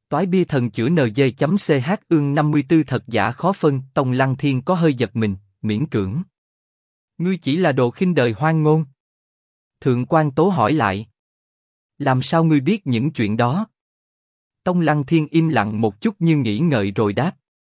Toái bia thần chữa NG.ch ương 54 thật giả khó phân. Tông Lăng Thiên có hơi giật mình, miễn cưỡng. Ngươi chỉ là đồ khinh đời hoang ngôn. Thượng quan Tố hỏi lại. Làm sao ngươi biết những chuyện đó? Tông Lăng Thiên im lặng một chút như nghĩ ngợi rồi đáp.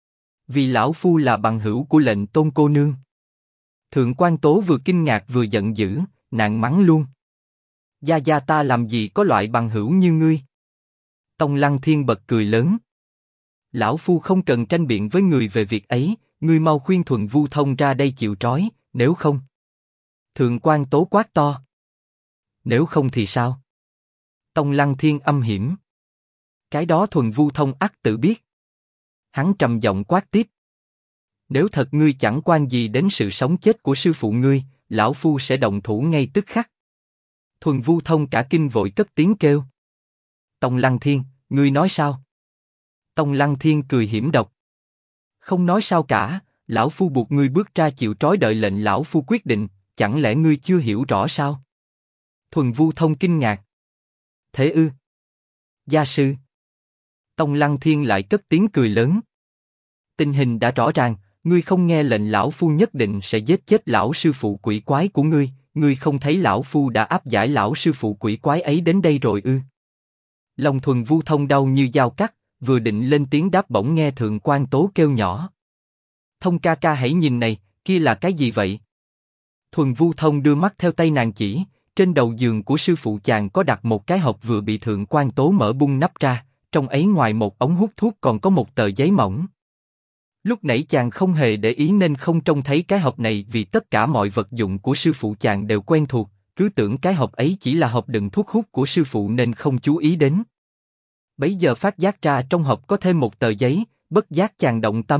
Vì lão phu là bằng hữu của lệnh tôn cô nương. Thượng quan Tố vừa kinh ngạc vừa giận dữ, nàng mắng luôn. Gia gia ta làm gì có loại bằng hữu như ngươi? Tông Lăng Thiên bật cười lớn. Lão phu không cần tranh biện với người về việc ấy, ngươi mau khuyên Thuần Vu Thông ra đây chịu trói, nếu không. Thượng quan Tố quát to. Nếu không thì sao? Tông Lăng Thiên âm hiểm. Cái đó Thuần Vu Thông ắt tự biết. Hắn trầm giọng quát tiếp. Nếu thật ngươi chẳng quan gì đến sự sống chết của sư phụ ngươi, lão phu sẽ động thủ ngay tức khắc. Thuần Vu Thông cả kinh vội cất tiếng kêu. Tông Lăng Thiên, ngươi nói sao? Tông Lăng Thiên cười hiểm độc. Không nói sao cả, lão phu buộc ngươi bước ra chịu trói đợi lệnh lão phu quyết định, chẳng lẽ ngươi chưa hiểu rõ sao? Thuần Vu Thông kinh ngạc. Thế ư? Gia sư. Tông Lăng Thiên lại cất tiếng cười lớn. Tình hình đã rõ ràng, ngươi không nghe lệnh lão phu nhất định sẽ giết chết lão sư phụ quỷ quái của ngươi, ngươi không thấy lão phu đã áp giải lão sư phụ quỷ quái ấy đến đây rồi ư? Lòng Thuần Vu Thông đau như dao cắt, vừa định lên tiếng đáp bỗng nghe Thượng quan Tố kêu nhỏ. Thông ca ca hãy nhìn này, kia là cái gì vậy? Thuần Vu Thông đưa mắt theo tay nàng chỉ, trên đầu giường của sư phụ chàng có đặt một cái hộp vừa bị Thượng quan Tố mở bung nắp ra, trong ấy ngoài một ống hút thuốc còn có một tờ giấy mỏng. Lúc nãy chàng không hề để ý nên không trông thấy cái hộp này vì tất cả mọi vật dụng của sư phụ chàng đều quen thuộc, cứ tưởng cái hộp ấy chỉ là hộp đựng thuốc hút của sư phụ nên không chú ý đến. Bấy giờ phát giác ra trong hộp có thêm một tờ giấy, bất giác chàng động tâm.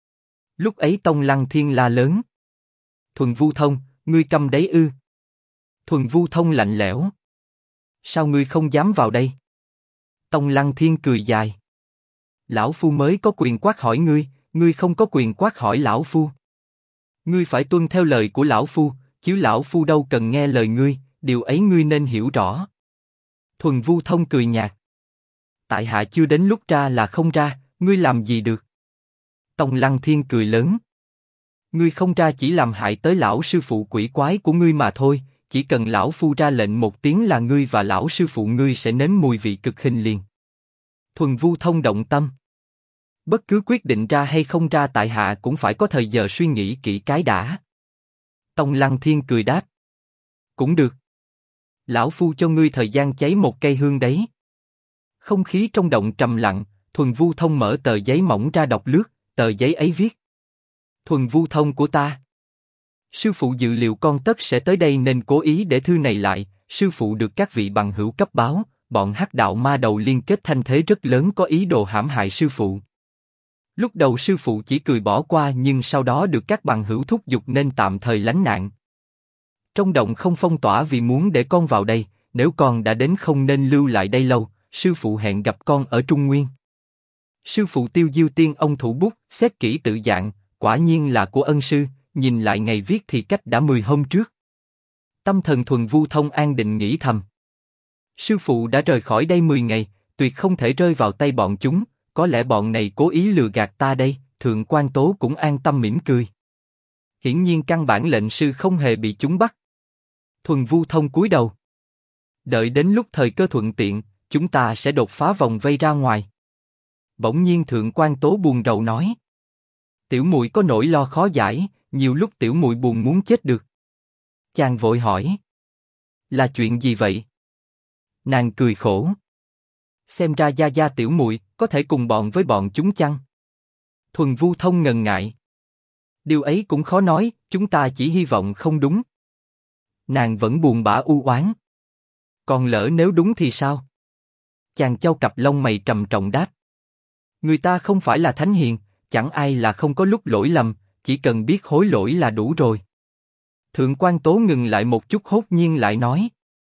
Lúc ấy Tông Lăng Thiên la lớn. Thuần Vu Thông, ngươi câm đấy ư? Thuần Vu Thông lạnh lẽo. Sao ngươi không dám vào đây? Tông Lăng Thiên cười dài. Lão phu mới có quyền quát hỏi ngươi, ngươi không có quyền quát hỏi lão phu. Ngươi phải tuân theo lời của lão phu, chứ lão phu đâu cần nghe lời ngươi, điều ấy ngươi nên hiểu rõ. Thuần Vu Thông cười nhạt. Tại hạ chưa đến lúc ra là không ra, ngươi làm gì được? Tông Lăng Thiên cười lớn. Ngươi không ra chỉ làm hại tới lão sư phụ quỷ quái của ngươi mà thôi, chỉ cần lão phu ra lệnh một tiếng là ngươi và lão sư phụ ngươi sẽ nếm mùi vị cực hình liền. Thuần Vu Thông động tâm. Bất cứ quyết định ra hay không ra tại hạ cũng phải có thời giờ suy nghĩ kỹ cái đã. Tông Lăng Thiên cười đáp. Cũng được. Lão phu cho ngươi thời gian cháy một cây hương đấy. Không khí trong động trầm lặng, Thuần Vu Thông mở tờ giấy mỏng ra đọc lướt, tờ giấy ấy viết. Thuần Vu Thông của ta. Sư phụ dự liệu con tất sẽ tới đây nên cố ý để thư này lại, sư phụ được các vị bằng hữu cấp báo, bọn hắc đạo ma đầu liên kết thanh thế rất lớn có ý đồ hãm hại sư phụ. Lúc đầu sư phụ chỉ cười bỏ qua nhưng sau đó được các bằng hữu thúc giục nên tạm thời lánh nạn. Trong động không phong tỏa vì muốn để con vào đây, nếu con đã đến không nên lưu lại đây lâu, sư phụ hẹn gặp con ở Trung Nguyên. Sư phụ Tiêu Diêu Tiên ông thủ bút, xét kỹ tự dạng, quả nhiên là của ân sư, nhìn lại ngày viết thì cách đã 10 hôm trước. Tâm thần Thuần Vu Thông an định nghĩ thầm. Sư phụ đã rời khỏi đây 10 ngày, tuyệt không thể rơi vào tay bọn chúng, có lẽ bọn này cố ý lừa gạt ta đây. Thượng quan Tố cũng an tâm mỉm cười. Hiển nhiên căn bản lệnh sư không hề bị chúng bắt. Thuần Vu Thông cúi đầu. Đợi đến lúc thời cơ thuận tiện, chúng ta sẽ đột phá vòng vây ra ngoài. Bỗng nhiên Thượng quan Tố buồn rầu nói. Tiểu muội có nỗi lo khó giải, nhiều lúc tiểu muội buồn muốn chết được. Chàng vội hỏi. Là chuyện gì vậy? Nàng cười khổ. Xem ra gia gia tiểu muội có thể cùng bọn với bọn chúng chăng? Thuần Vu Thông ngần ngại. Điều ấy cũng khó nói, chúng ta chỉ hy vọng không đúng. Nàng vẫn buồn bã u oán. Còn lỡ nếu đúng thì sao? Chàng châu cặp lông mày trầm trọng đáp. Người ta không phải là thánh hiền, chẳng ai là không có lúc lỗi lầm, chỉ cần biết hối lỗi là đủ rồi. Thượng quan Tố ngừng lại một chút hốt nhiên lại nói.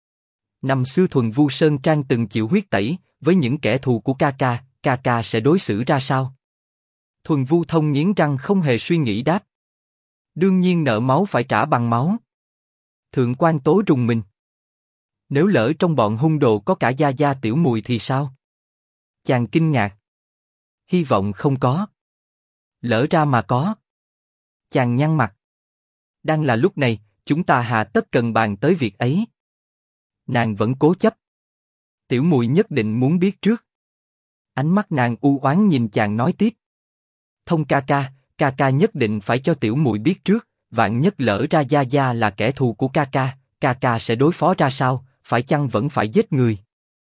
Năm xưa Thuần Vu Sơn Trang từng chịu huyết tẩy, với những kẻ thù của ca ca sẽ đối xử ra sao? Thuần Vu Thông nghiến răng không hề suy nghĩ đáp. Đương nhiên nợ máu phải trả bằng máu. Thượng quan Tố rùng mình. Nếu lỡ trong bọn hung đồ có cả gia gia tiểu muội thì sao? Chàng kinh ngạc. Hy vọng không có. Lỡ ra mà có. Chàng nhăn mặt. Đang là lúc này, chúng ta hà tất cần bàn tới việc ấy. Nàng vẫn cố chấp. Tiểu muội nhất định muốn biết trước. Ánh mắt nàng u oán nhìn chàng nói tiếp. Thông ca ca nhất định phải cho tiểu muội biết trước, vạn nhất lỡ ra Gia Gia là kẻ thù của ca ca sẽ đối phó ra sao, phải chăng vẫn phải giết người?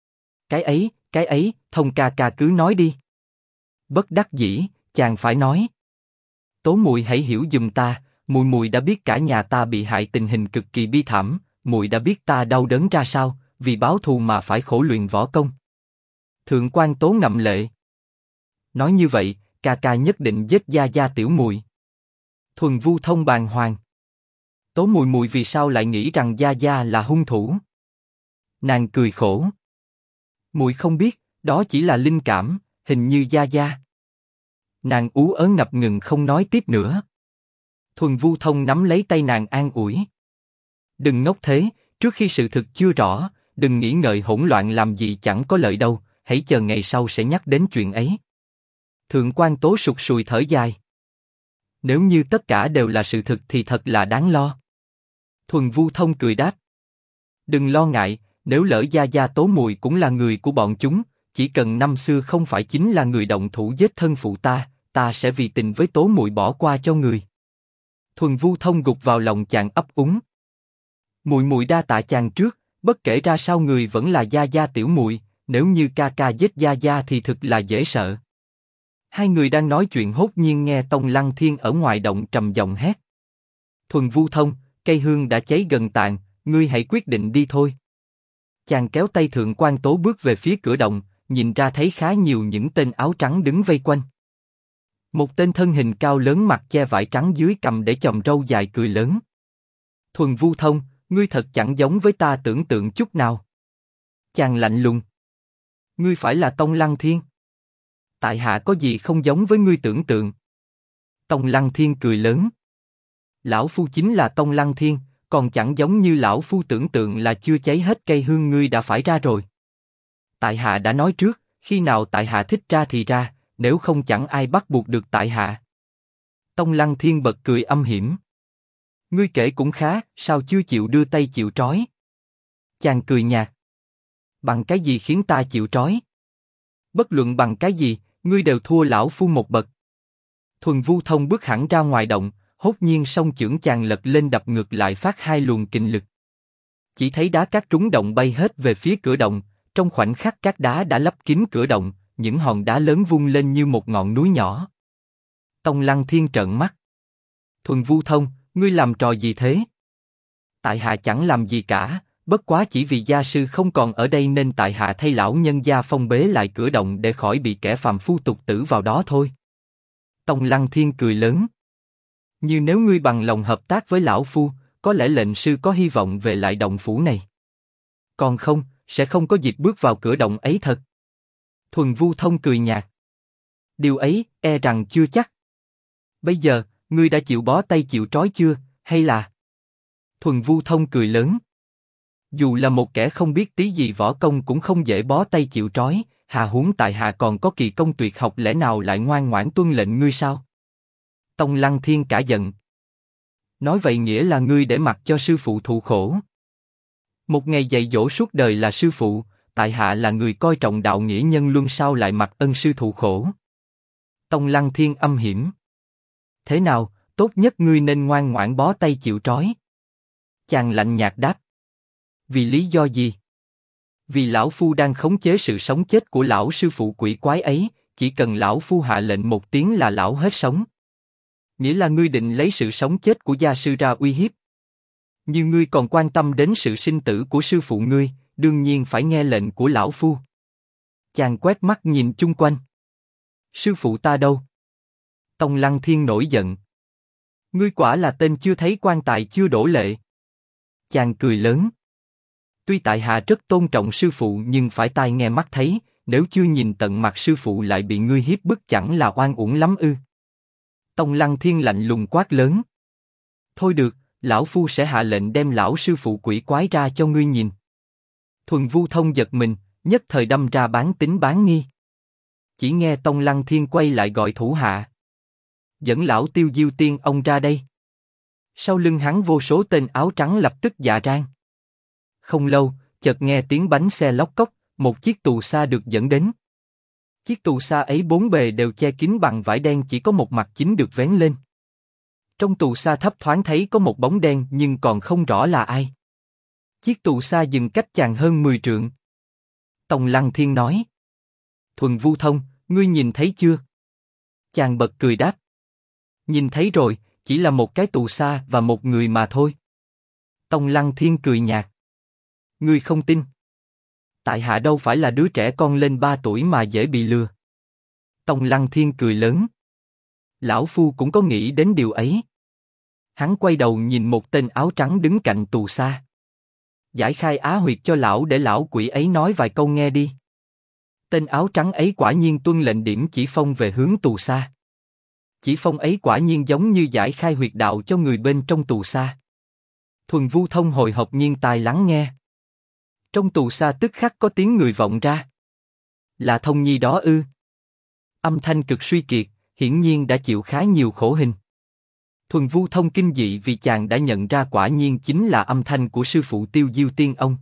Cái ấy, Thông ca cứ nói đi. Bất đắc dĩ, chàng phải nói. Tố muội hãy hiểu giùm ta, muội đã biết cả nhà ta bị hại tình hình cực kỳ bi thảm, muội đã biết ta đau đớn ra sao, vì báo thù mà phải khổ luyện võ công. Thượng quan Tố ngậm lệ. Nói như vậy, ca nhất định giết Gia Gia tiểu muội. Thuần Vu Thông bàng hoàng. Tố muội vì sao lại nghĩ rằng Gia Gia là hung thủ? Nàng cười khổ. Muội không biết, đó chỉ là linh cảm, hình như Gia Gia. Nàng ú ớ ngập ngừng không nói tiếp nữa. Thuần Vu Thông nắm lấy tay nàng an ủi. Đừng ngốc thế, trước khi sự thực chưa rõ, đừng nghĩ ngợi hỗn loạn làm gì chẳng có lợi đâu, hãy chờ ngày sau sẽ nhắc đến chuyện ấy. Thượng quan Tố sụt sùi thở dài. Nếu như tất cả đều là sự thực thì thật là đáng lo. Thuần Vu Thông cười đáp. Đừng lo ngại, nếu lỡ Gia Gia Tố muội cũng là người của bọn chúng, chỉ cần năm xưa không phải chính là người động thủ giết thân phụ ta sẽ vì tình với Tố muội bỏ qua cho người. Thuần Vu Thông gục vào lòng chàng ấp úng. Muội đa tạ chàng trước, bất kể ra sao người vẫn là Gia Gia tiểu muội, nếu như ca giết Gia Gia thì thực là dễ sợ. Hai người đang nói chuyện hốt nhiên nghe Tông Lăng Thiên ở ngoài động trầm giọng hét. Thuần Vu Thông, cây hương đã cháy gần tàn, ngươi hãy quyết định đi thôi. Chàng kéo tay Thượng quan Tố bước về phía cửa động, nhìn ra thấy khá nhiều những tên áo trắng đứng vây quanh. Một tên thân hình cao lớn mặt che vải trắng dưới cằm để chòm râu dài cười lớn. Thuần Vu Thông, ngươi thật chẳng giống với ta tưởng tượng chút nào. Chàng lạnh lùng. Ngươi phải là Tông Lăng Thiên. Tại hạ có gì không giống với ngươi tưởng tượng. Tông Lăng Thiên cười lớn. Lão phu chính là Tông Lăng Thiên, còn chẳng giống như lão phu tưởng tượng là chưa cháy hết cây hương ngươi đã phải ra rồi. Tại hạ đã nói trước, khi nào tại hạ thích ra thì ra, nếu không chẳng ai bắt buộc được tại hạ. Tông Lăng Thiên bật cười âm hiểm. Ngươi kể cũng khá, sao chưa chịu đưa tay chịu trói? Chàng cười nhạt. Bằng cái gì khiến ta chịu trói? Bất luận bằng cái gì, ngươi đều thua lão phu một bậc. Thuần Vu Thông bước hẳn ra ngoài động, hốt nhiên song chưởng chàng lật lên đập ngược lại phát hai luồng kình lực. Chỉ thấy đá cát trúng động bay hết về phía cửa động, trong khoảnh khắc cát đá đã lấp kín cửa động, những hòn đá lớn vung lên như một ngọn núi nhỏ. Tông Lăng Thiên trợn mắt. Thuần Vu Thông, ngươi làm trò gì thế? Tại hạ chẳng làm gì cả, bất quá chỉ vì gia sư không còn ở đây nên tại hạ thay lão nhân gia phong bế lại cửa động để khỏi bị kẻ phàm phu tục tử vào đó thôi. Tông Lăng Thiên cười lớn. Như nếu ngươi bằng lòng hợp tác với lão phu, có lẽ lệnh sư có hy vọng về lại động phủ này. Còn không, sẽ không có dịp bước vào cửa động ấy thật. Thuần Vu Thông cười nhạt. Điều ấy, e rằng chưa chắc. Bây giờ, ngươi đã chịu bó tay chịu trói chưa, hay là... Thuần Vu Thông cười lớn. Dù là một kẻ không biết tí gì võ công cũng không dễ bó tay chịu trói, hà huống tại hạ còn có kỳ công tuyệt học lẽ nào lại ngoan ngoãn tuân lệnh ngươi sao? Tông Lăng Thiên cả giận. Nói vậy nghĩa là ngươi để mặc cho sư phụ thụ khổ. Một ngày dạy dỗ suốt đời là sư phụ, tại hạ là người coi trọng đạo nghĩa nhân luân sao lại mặc ân sư thụ khổ? Tông Lăng Thiên âm hiểm. Thế nào, tốt nhất ngươi nên ngoan ngoãn bó tay chịu trói. Chàng lạnh nhạt đáp. Vì lý do gì? Vì lão phu đang khống chế sự sống chết của lão sư phụ quỷ quái ấy, chỉ cần lão phu hạ lệnh một tiếng là lão hết sống. Nghĩa là ngươi định lấy sự sống chết của gia sư ra uy hiếp. Như ngươi còn quan tâm đến sự sinh tử của sư phụ ngươi, đương nhiên phải nghe lệnh của lão phu. Chàng quét mắt nhìn chung quanh. Sư phụ ta đâu? Tông Lăng Thiên nổi giận. Ngươi quả là tên chưa thấy quan tài chưa đổ lệ. Chàng cười lớn. Tuy tại hạ rất tôn trọng sư phụ nhưng phải tai nghe mắt thấy, nếu chưa nhìn tận mặt sư phụ lại bị ngươi hiếp bức chẳng là oan uổng lắm ư? Tông Lăng Thiên lạnh lùng quát lớn. Thôi được, lão phu sẽ hạ lệnh đem lão sư phụ quỷ quái ra cho ngươi nhìn. Thuần Vu Thông giật mình, nhất thời đâm ra bán tín bán nghi. Chỉ nghe Tông Lăng Thiên quay lại gọi thủ hạ. Dẫn lão Tiêu Diêu Tiên ông ra đây. Sau lưng hắn vô số tên áo trắng lập tức dạ rang. Không lâu, chợt nghe tiếng bánh xe lóc cóc, một chiếc tù xa được dẫn đến. Chiếc tù xa ấy bốn bề đều che kín bằng vải đen, chỉ có một mặt chính được vén lên. Trong tù xa thấp thoáng thấy có một bóng đen nhưng còn không rõ là ai. Chiếc tù xa dừng cách chàng hơn 10 trượng. Tông Lăng Thiên nói: Thuần Vu Thông, ngươi nhìn thấy chưa? Chàng bật cười đáp: Nhìn thấy rồi, chỉ là một cái tù xa và một người mà thôi. Tông Lăng Thiên cười nhạt: Ngươi không tin? Tại hạ đâu phải là đứa trẻ con lên 3 tuổi mà dễ bị lừa. Tông Lăng Thiên cười lớn: Lão Phu cũng có nghĩ đến điều ấy. Hắn quay đầu nhìn một tên áo trắng đứng cạnh tù xa. Giải khai á huyệt cho lão để lão quỷ ấy nói vài câu nghe đi. Tên áo trắng ấy quả nhiên tuân lệnh điểm chỉ phong về hướng tù xa. Chỉ phong ấy quả nhiên giống như giải khai huyệt đạo cho người bên trong tù xa. Thuần Vu Thông hồi hộp nghiêng tai lắng nghe. Trong tù xa tức khắc có tiếng người vọng ra. Là Thông Nhi đó ư? Âm thanh cực suy kiệt, hiển nhiên đã chịu khá nhiều khổ hình. Thuần Vu Thông kinh dị vì chàng đã nhận ra quả nhiên chính là âm thanh của sư phụ Tiêu Diêu Tiên ông.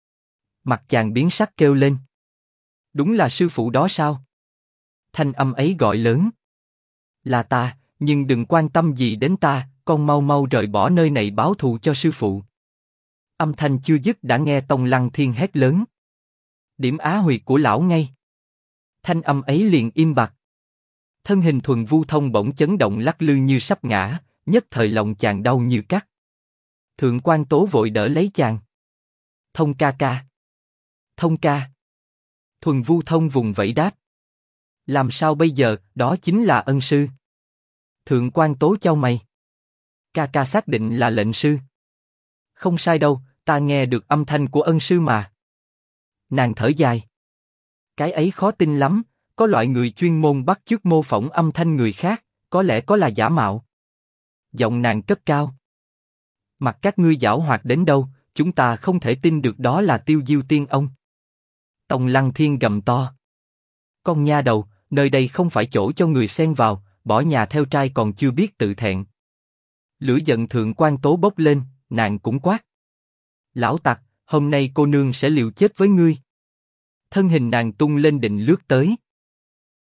Mặt chàng biến sắc kêu lên: Đúng là sư phụ đó sao? Thanh âm ấy gọi lớn: Là ta, nhưng đừng quan tâm gì đến ta, con mau mau rời bỏ nơi này báo thù cho sư phụ. Âm thanh chưa dứt đã nghe Tông Lăng Thiên hét lớn: Điểm á huyệt của lão ngay. Thanh âm ấy liền im bặt. Thân hình Thuần Vu Thông bỗng chấn động lắc lư như sắp ngã, nhất thời lòng chàng đau như cắt. Thượng quan Tố vội đỡ lấy chàng: Thông ca ca. Thông ca. Thuần Vu Thông vùng vẫy đáp: Làm sao bây giờ, đó chính là ân sư. Thượng quan Tố chau mày: Ca ca xác định là lệnh sư. Không sai đâu, ta nghe được âm thanh của ân sư mà. Nàng thở dài: Cái ấy khó tin lắm, có loại người chuyên môn bắt chước mô phỏng âm thanh người khác, có lẽ có là giả mạo. Giọng nàng cất cao: Mặc các ngươi giảo hoạt đến đâu, chúng ta không thể tin được đó là Tiêu Diêu Tiên ông. Tông Lăng Thiên gầm to: Con nha đầu, nơi đây không phải chỗ cho người xen vào, bỏ nhà theo trai còn chưa biết tự thẹn. Lửa giận Thượng quan Tố bốc lên, nàng cũng quát: Lão tặc, hôm nay cô nương sẽ liều chết với ngươi. Thân hình nàng tung lên định lướt tới.